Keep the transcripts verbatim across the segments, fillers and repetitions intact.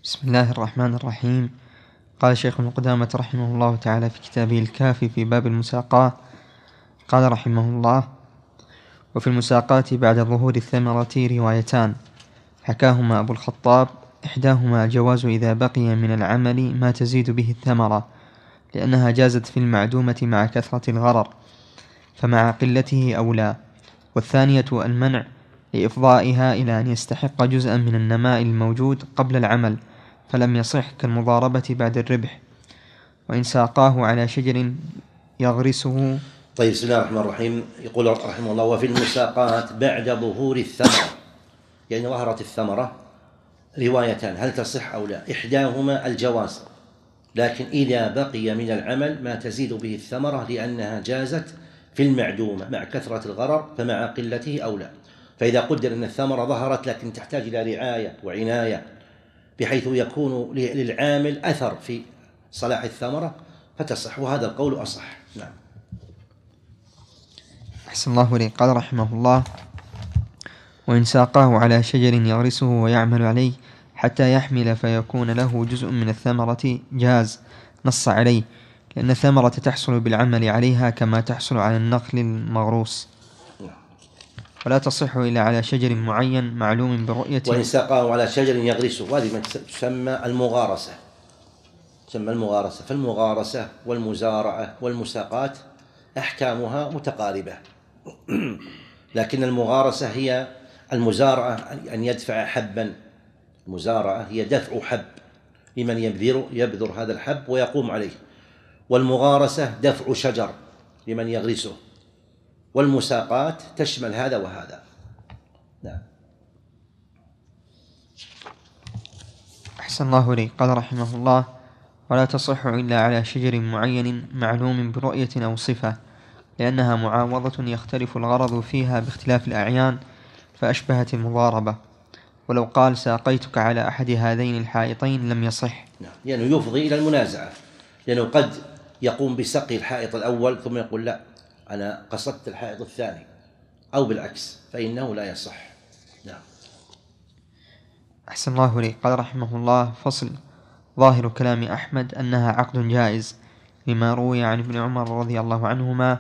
بسم الله الرحمن الرحيم. قال شيخ ابن قدامة رحمه الله تعالى في كتابه الكافي في باب المساقاة، قال رحمه الله: وفي المساقاة بعد ظهور الثمرة روايتان حكاهما أبو الخطاب، إحداهما الجواز إذا بقي من العمل ما تزيد به الثمرة لأنها جازت في المعدومة مع كثرة الغرر فمع قلته أولى، والثانية المنع لإفضائها إلى أن يستحق جزءا من النماء الموجود قبل العمل فلم يصح كالمضاربة بعد الربح، وإن ساقاه على شجر يغرسه. طيب، بسم الله الرحمن الرحيم. يقول رحمه الله: وفي المساقات بعد ظهور الثمرة، يعني ظهرت الثمرة، روايتان هل تصح أو لا. إحداهما الجواز، لكن إذا بقي من العمل ما تزيد به الثمرة لأنها جازت في المعدومة مع كثرة الغرر فمع قلته أولى. فإذا قدر أن الثمرة ظهرت لكن تحتاج إلى رعاية وعناية بحيث يكون للعامل أثر في صلاح الثمرة فتصح، وهذا القول أصح. نعم. أحسن الله إليك. قال رحمه الله: وإن ساقاه على شجر يغرسه ويعمل عليه حتى يحمل فيكون له جزء من الثمرة جاز، نص عليه، لأن الثمرة تحصل بالعمل عليها كما تحصل على النخل المغروس، ولا تصح إلا على شجر معين معلوم برؤية. وإن ساقاه على شجر يغرسه، وهذه تسمى المغارسة، تسمى المغارسة. فالمغارسة والمزارعة والمساقات أحكامها متقاربة، لكن المغارسة هي المزارعة أن يدفع حبا، المزارعة هي دفع حب لمن يبذر, يبذر هذا الحب ويقوم عليه، والمغارسة دفع شجر لمن يغرسه، والمساقات تشمل هذا وهذا. نعم. أحسن الله إليك. قال رحمه الله: ولا تصح إلا على شجر معين معلوم برؤية أو صفة، لأنها معاوضة يختلف الغرض فيها باختلاف الأعيان فأشبهت المضاربة، ولو قال ساقيتك على أحد هذين الحائطين لم يصح. نعم، لأنه يعني يفضي إلى المنازعة، لأنه قد يقوم بسقي الحائط الأول ثم يقول لا أنا قصدت الحائط الثاني، أو بالعكس، فإنه لا يصح. نعم. أحسن الله إليك. قال رحمه الله: فصل: ظاهر كلام أحمد أنها عقد جائز، لما روي عن ابن عمر رضي الله عنهما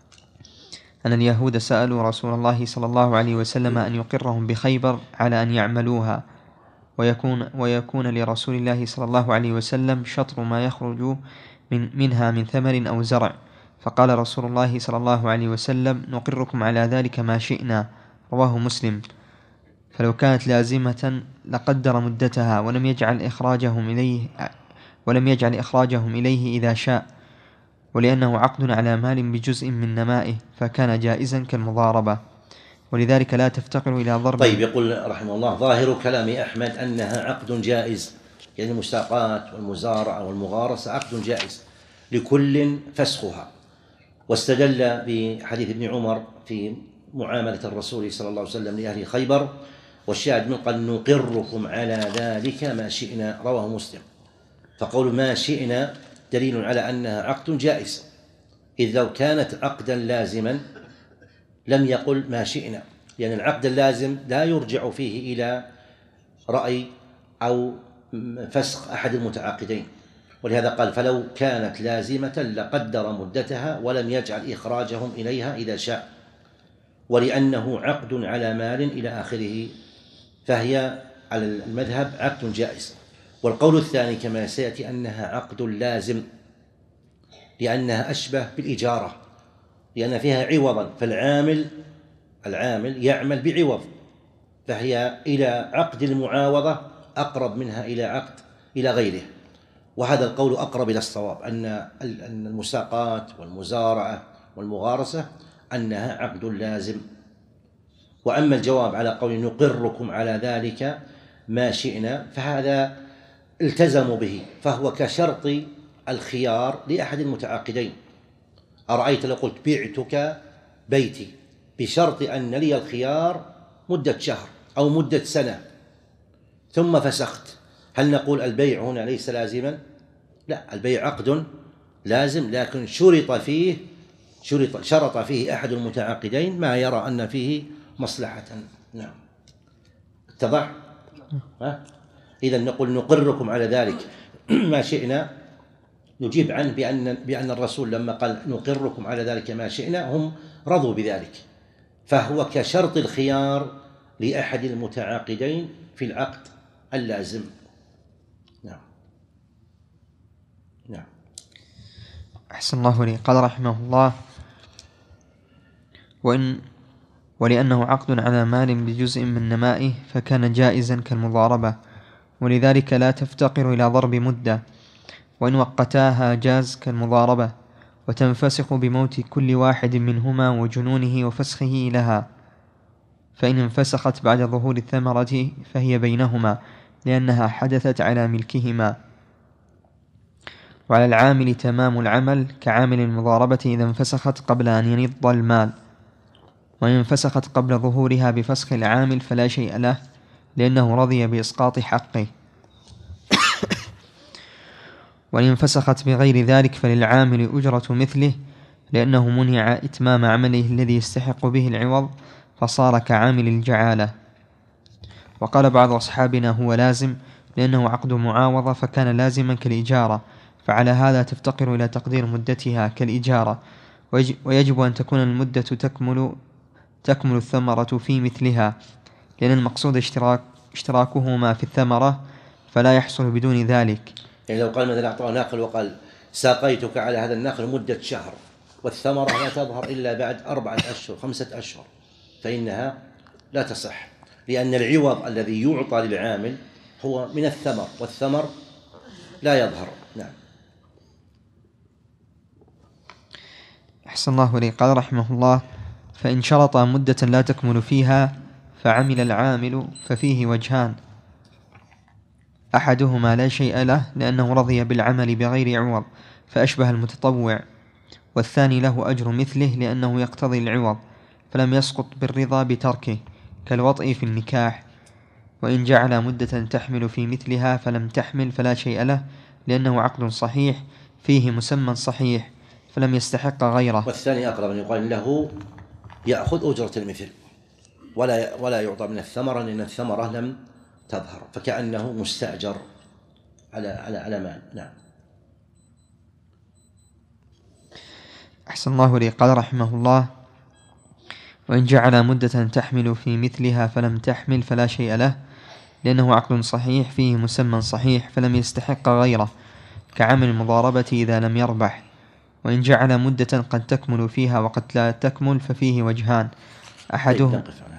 أن اليهود سألوا رسول الله صلى الله عليه وسلم أن يقرهم بخيبر على أن يعملوها، ويكون, ويكون لرسول الله صلى الله عليه وسلم شطر ما يخرج من منها من ثمر أو زرع، فقال رسول الله صلى الله عليه وسلم: نقركم على ذلك ما شئنا، رواه مسلم. فلو كانت لازمة لقدر مدتها ولم يجعل إخراجهم إليه ولم يجعل إخراجهم إليه إذا شاء، ولأنه عقد على مال بجزء من نمائه فكان جائزا كالمضاربة، ولذلك لا تفتقر إلى ضرب. طيب، يقول رحمه الله: ظاهر كلام أحمد أنها عقد جائز، يعني المساقات والمزارعة والمغارسة عقد جائز لكل فسخها، واستدل بحديث ابن عمر في معاملة الرسول صلى الله عليه وسلم لأهل خيبر، والشاهد من قال نقركم على ذلك ما شئنا، رواه مسلم. فقول ما شئنا دليل على أنها عقد جائز، إذ لو كانت عقدا لازما لم يقل ما شئنا، لأن يعني العقد اللازم لا يرجع فيه إلى رأي أو فسخ أحد المتعاقدين، ولهذا قال فلو كانت لازمة لقدر مدتها ولم يجعل إخراجهم إليها إذا شاء، ولأنه عقد على مال إلى آخره، فهي على المذهب عقد جائز. والقول الثاني كما سيأتي أنها عقد لازم، لأنها أشبه بالإجارة، لأن فيها عوضا، فالعامل العامل يعمل بعوض، فهي إلى عقد المعاوضة أقرب منها إلى عقد إلى غيره. وهذا القول أقرب إلى الصواب، أن أن المساقات والمزارعة والمغارسة أنها عقد لازم. وأما الجواب على قول نقركم على ذلك ما شئنا فهذا التزموا به، فهو كشرط الخيار لأحد المتعاقدين. أرأيت لو قلت بعتك بيتي بشرط أن لي الخيار مدة شهر أو مدة سنة ثم فسخت، هل نقول البيع هنا ليس لازما؟ لا، البيع عقد لازم، لكن شرط فيه شرط شرط فيه أحد المتعاقدين ما يرى أن فيه مصلحة. نعم. اتضح؟ ها؟ إذا نقول نقركم على ذلك ما شئنا، نجيب عنه بأن بأن الرسول لما قال نقركم على ذلك ما شئنا هم رضوا بذلك، فهو كشرط الخيار لأحد المتعاقدين في العقد اللازم. نعم. نعم. أحسن الله لي. قال رحمه الله: وإن ولأنه عقد على مال بجزء من نمائه فكان جائزا كالمضاربة، ولذلك لا تفتقر إلى ضرب مدة، وإن وقتاها جاز كالمضاربة، وتنفسخ بموت كل واحد منهما وجنونه وفسخه لها، فإن انفسخت بعد ظهور الثمرة فهي بينهما لأنها حدثت على ملكهما. وعلى العامل تمام العمل كعامل المضاربة إذا انفسخت قبل أن ينض المال، وإن انفسخت قبل ظهورها بفسخ العامل فلا شيء له لأنه رضي بإسقاط حقه. وإن انفسخت بغير ذلك فللعامل أجرة مثله لأنه منع إتمام عمله الذي يستحق به العوض فصار كعامل الجعالة. وقال بعض أصحابنا هو لازم لأنه عقد معاوضة فكان لازما كالإجارة، فعلى هذا تفتقر إلى تقدير مدتها كالإجارة، ويجب أن تكون المدة تكمل تكمل الثمرة في مثلها، لأن المقصود اشتراك اشتراكهما في الثمرة فلا يحصل بدون ذلك. يعني لو قال مثلا أعطاه ناخل وقال ساقيتك على هذا النخل مدة شهر والثمرة لا تظهر إلا بعد أربعة أشهر خمسة أشهر فإنها لا تصح، لأن العوض الذي يعطى للعامل هو من الثمر والثمر لا يظهر. نعم. أحسن الله لي. قال رحمه الله: فإن شرط مدة لا تكمل فيها فعمل العامل ففيه وجهان: أحدهما لا شيء له لأنه رضي بالعمل بغير عوض فأشبه المتطوع، والثاني له أجر مثله لأنه يقتضي العوض فلم يسقط بالرضا بتركه كالوطء في النكاح. وإن جعل مدة تحمل في مثلها فلم تحمل فلا شيء له لأنه عقد صحيح فيه مسمى صحيح فلم يستحق غيره. والثاني أقرب أن يقال له يأخذ أجرة المثل ولا ولا يعطى من الثمرة لأن الثمرة لم تظهر، فكأنه مستأجر على على على مال. نعم. أحسن الله لي. قال رحمه الله: وإن جعل مدة تحمل في مثلها فلم تحمل فلا شيء له لأنه عقد صحيح فيه مسمى صحيح فلم يستحق غيره كعمل المضاربة إذا لم يربح. وإن جعل مدة قد تكمل فيها وقد لا تكمل ففيه وجهان: أحدهم